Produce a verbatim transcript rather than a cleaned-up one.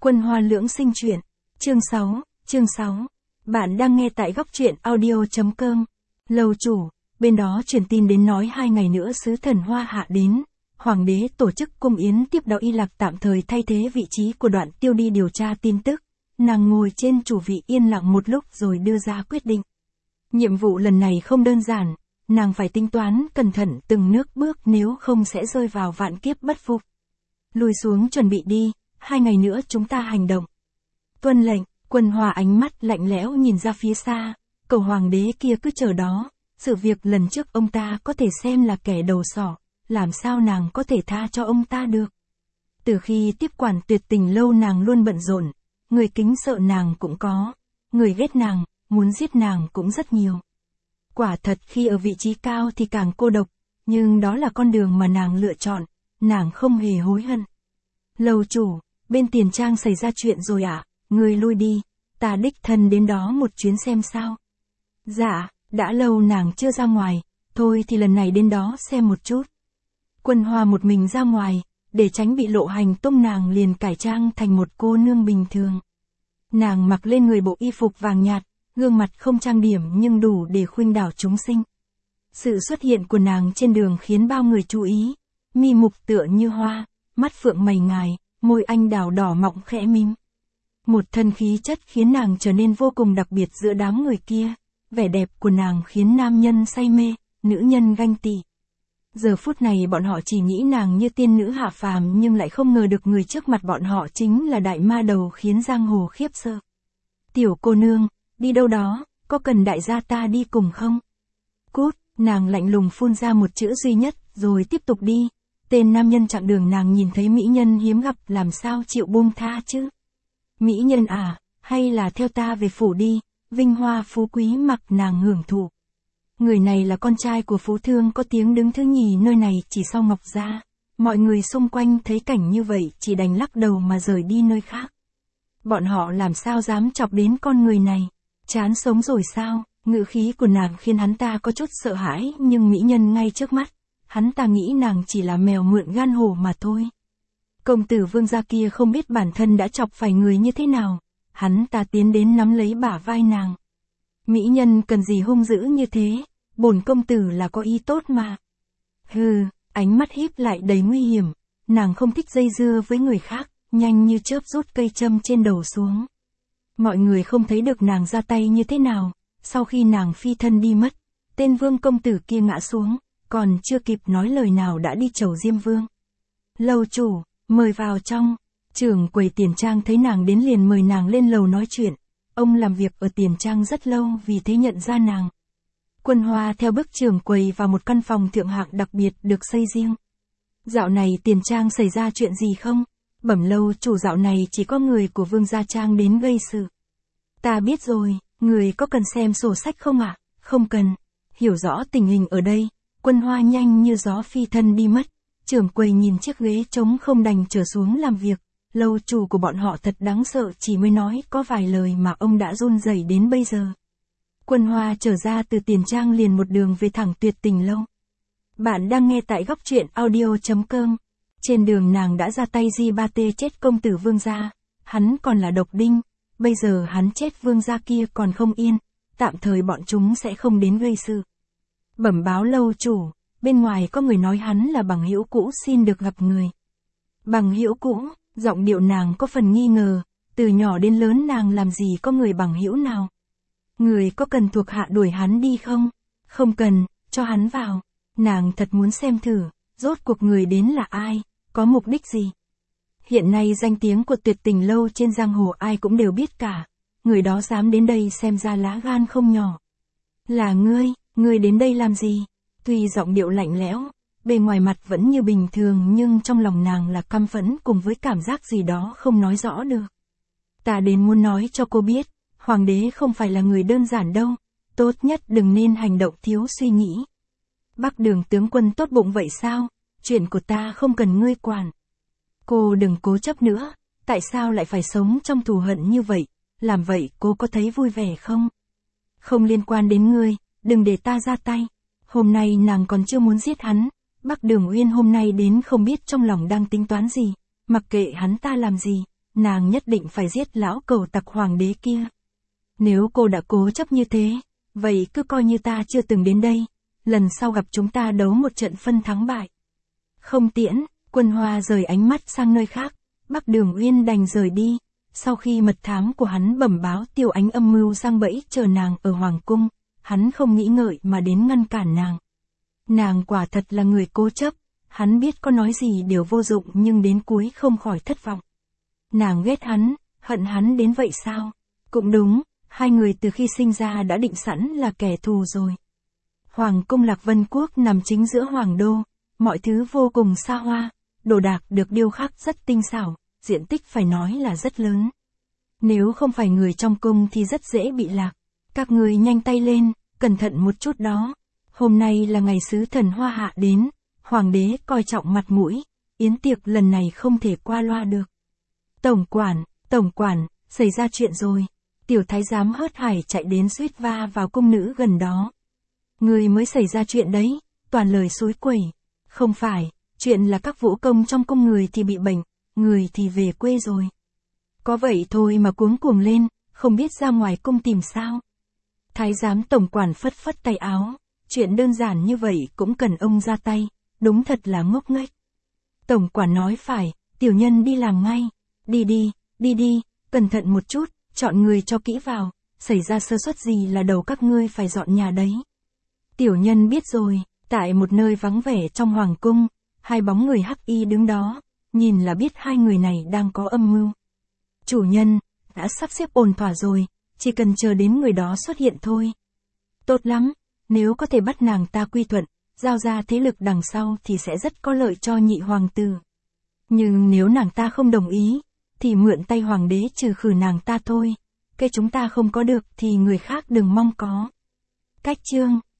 Quân Hoa Lưỡng Sinh Truyện, chương sáu, chương sáu. Bạn đang nghe tại góc truyện audio chấm com. Lầu chủ, bên đó truyền tin đến nói hai ngày nữa sứ thần Hoa Hạ đến, hoàng đế tổ chức cung yến tiếp đãi Y Lạc tạm thời thay thế vị trí của Đoạn Tiêu đi điều tra tin tức. Nàng ngồi trên chủ vị yên lặng một lúc rồi đưa ra quyết định. Nhiệm vụ lần này không đơn giản, nàng phải tính toán cẩn thận từng nước bước nếu không sẽ rơi vào vạn kiếp bất phục. Lùi xuống chuẩn bị đi, hai ngày nữa chúng ta hành động. Tuân lệnh. Quân Hoa ánh mắt lạnh lẽo nhìn ra phía xa, cầu hoàng đế kia cứ chờ đó, sự việc lần trước ông ta có thể xem là kẻ đầu sỏ, làm sao nàng có thể tha cho ông ta được. Từ khi tiếp quản Tuyệt Tình lâu nàng luôn bận rộn, người kính sợ nàng cũng có, người ghét nàng, muốn giết nàng cũng rất nhiều. Quả thật khi ở vị trí cao thì càng cô độc, nhưng đó là con đường mà nàng lựa chọn, nàng không hề hối hận. Lầu chủ, bên Tiền Trang xảy ra chuyện rồi ạ. À? Người lui đi, ta đích thân đến đó một chuyến xem sao. Dạ, đã lâu nàng chưa ra ngoài, thôi thì lần này đến đó xem một chút. Quân Hoa một mình ra ngoài, để tránh bị lộ hành tung nàng liền cải trang thành một cô nương bình thường. Nàng mặc lên người bộ y phục vàng nhạt, gương mặt không trang điểm nhưng đủ để khuynh đảo chúng sinh. Sự xuất hiện của nàng trên đường khiến bao người chú ý, mi mục tựa như hoa, mắt phượng mày ngài, môi anh đào đỏ mọng khẽ mím. Một thân khí chất khiến nàng trở nên vô cùng đặc biệt giữa đám người kia, vẻ đẹp của nàng khiến nam nhân say mê, nữ nhân ganh tị. Giờ phút này bọn họ chỉ nghĩ nàng như tiên nữ hạ phàm nhưng lại không ngờ được người trước mặt bọn họ chính là đại ma đầu khiến giang hồ khiếp sợ. Tiểu cô nương, đi đâu đó, có cần đại gia ta đi cùng không? Cút, nàng lạnh lùng phun ra một chữ duy nhất rồi tiếp tục đi. Tên nam nhân chặng đường nàng nhìn thấy mỹ nhân hiếm gặp làm sao chịu buông tha chứ? Mỹ nhân à, hay là theo ta về phủ đi, vinh hoa phú quý mặc nàng hưởng thụ. Người này là con trai của phú thương có tiếng đứng thứ nhì nơi này chỉ sau Ngọc Gia. Mọi người xung quanh thấy cảnh như vậy chỉ đành lắc đầu mà rời đi nơi khác. Bọn họ làm sao dám chọc đến con người này, chán sống rồi sao? Ngữ khí của nàng khiến hắn ta có chút sợ hãi nhưng mỹ nhân ngay trước mắt, hắn ta nghĩ nàng chỉ là mèo mượn gan hổ mà thôi. Công tử Vương gia kia không biết bản thân đã chọc phải người như thế nào, hắn ta tiến đến nắm lấy bả vai nàng. Mỹ nhân cần gì hung dữ như thế, bổn công tử là có ý tốt mà. Hừ, ánh mắt híp lại đầy nguy hiểm, nàng không thích dây dưa với người khác, nhanh như chớp rút cây châm trên đầu xuống. Mọi người không thấy được nàng ra tay như thế nào, sau khi nàng phi thân đi mất, tên Vương công tử kia ngã xuống, còn chưa kịp nói lời nào đã đi chầu Diêm Vương. Lầu chủ, mời vào trong. Trưởng quầy Tiền Trang thấy nàng đến liền mời nàng lên lầu nói chuyện. Ông làm việc ở Tiền Trang rất lâu vì thế nhận ra nàng. Quân Hoa theo bước trưởng quầy vào một căn phòng thượng hạng đặc biệt được xây riêng. Dạo này Tiền Trang xảy ra chuyện gì không? Bẩm lâu chủ, dạo này chỉ có người của Vương gia Trang đến gây sự. Ta biết rồi, người có cần xem sổ sách không ạ? À? Không cần. Hiểu rõ tình hình ở đây, Quân Hoa nhanh như gió phi thân đi mất. Trưởng quầy nhìn chiếc ghế trống không đành trở xuống làm việc. Lâu chủ của bọn họ thật đáng sợ, chỉ mới nói có vài lời mà ông đã run rẩy đến bây giờ. Quân Hoa trở ra từ Tiền Trang liền một đường về thẳng Tuyệt Tình lâu. Bạn đang nghe tại góc truyện audio chấm com. Trên đường nàng đã ra tay di ba tê chết công tử Vương gia. Hắn còn là độc đinh, bây giờ hắn chết Vương gia kia còn không yên, tạm thời bọn chúng sẽ không đến gây sự. Bẩm báo lâu chủ, bên ngoài có người nói hắn là bằng hữu cũ xin được gặp người. Bằng hữu cũ? Giọng điệu nàng có phần nghi ngờ, từ nhỏ đến lớn nàng làm gì có người bằng hữu nào. Người có cần thuộc hạ đuổi hắn đi không? Không cần, cho hắn vào. Nàng thật muốn xem thử, rốt cuộc người đến là ai, có mục đích gì. Hiện nay danh tiếng của Tuyệt Tình lâu trên giang hồ ai cũng đều biết cả. Người đó dám đến đây xem ra lá gan không nhỏ. Là ngươi, ngươi đến đây làm gì? Tuy giọng điệu lạnh lẽo, bề ngoài mặt vẫn như bình thường nhưng trong lòng nàng là căm phẫn cùng với cảm giác gì đó không nói rõ được. Ta đến muốn nói cho cô biết, hoàng đế không phải là người đơn giản đâu, tốt nhất đừng nên hành động thiếu suy nghĩ. Bắc Đường tướng quân tốt bụng vậy sao? Chuyện của ta không cần ngươi quản. Cô đừng cố chấp nữa, tại sao lại phải sống trong thù hận như vậy, làm vậy cô có thấy vui vẻ không? Không liên quan đến ngươi, đừng để ta ra tay. Hôm nay nàng còn chưa muốn giết hắn, Bắc Đường Uyên hôm nay đến không biết trong lòng đang tính toán gì, mặc kệ hắn ta làm gì, nàng nhất định phải giết lão cẩu tặc hoàng đế kia. Nếu cô đã cố chấp như thế, vậy cứ coi như ta chưa từng đến đây, lần sau gặp chúng ta đấu một trận phân thắng bại. Không tiễn, Quân Hoa rời ánh mắt sang nơi khác, Bắc Đường Uyên đành rời đi, sau khi mật thám của hắn bẩm báo Tiêu Ánh âm mưu giăng bẫy chờ nàng ở Hoàng Cung, hắn không nghĩ ngợi mà đến ngăn cản nàng. Nàng quả thật là người cố chấp, hắn biết có nói gì đều vô dụng nhưng đến cuối không khỏi thất vọng. Nàng ghét hắn, hận hắn đến vậy sao? Cũng đúng, hai người từ khi sinh ra đã định sẵn là kẻ thù rồi. Hoàng cung Lạc Vân Quốc nằm chính giữa Hoàng Đô, mọi thứ vô cùng xa hoa, đồ đạc được điêu khắc rất tinh xảo, diện tích phải nói là rất lớn. Nếu không phải người trong cung thì rất dễ bị lạc. Các người nhanh tay lên, cẩn thận một chút đó. Hôm nay là ngày sứ thần Hoa Hạ đến, Hoàng đế coi trọng mặt mũi, yến tiệc lần này không thể qua loa được. Tổng quản, tổng quản, xảy ra chuyện rồi. Tiểu thái giám hớt hải chạy đến suýt va vào cung nữ gần đó. Người mới xảy ra chuyện đấy, toàn lời xối quẩy. Không phải, chuyện là các vũ công trong cung người thì bị bệnh, người thì về quê rồi. Có vậy thôi mà cuống cuồng lên, không biết ra ngoài cung tìm sao. Thái giám tổng quản phất phất tay áo, chuyện đơn giản như vậy cũng cần ông ra tay, đúng thật là ngốc nghếch. Tổng quản nói phải, tiểu nhân đi làm ngay, đi đi, đi đi, cẩn thận một chút, chọn người cho kỹ vào, xảy ra sơ suất gì là đầu các ngươi phải dọn nhà đấy. Tiểu nhân biết rồi, tại một nơi vắng vẻ trong hoàng cung, hai bóng người hắc y đứng đó, nhìn là biết hai người này đang có âm mưu. Chủ nhân, đã sắp xếp ổn thỏa rồi, chỉ cần chờ đến người đó xuất hiện thôi. Tốt lắm, nếu có thể bắt nàng ta quy thuận, giao ra thế lực đằng sau thì sẽ rất có lợi cho nhị hoàng tử. Nhưng nếu nàng ta không đồng ý, thì mượn tay hoàng đế trừ khử nàng ta thôi. Cái chúng ta không có được thì người khác đừng mong có. Cách chương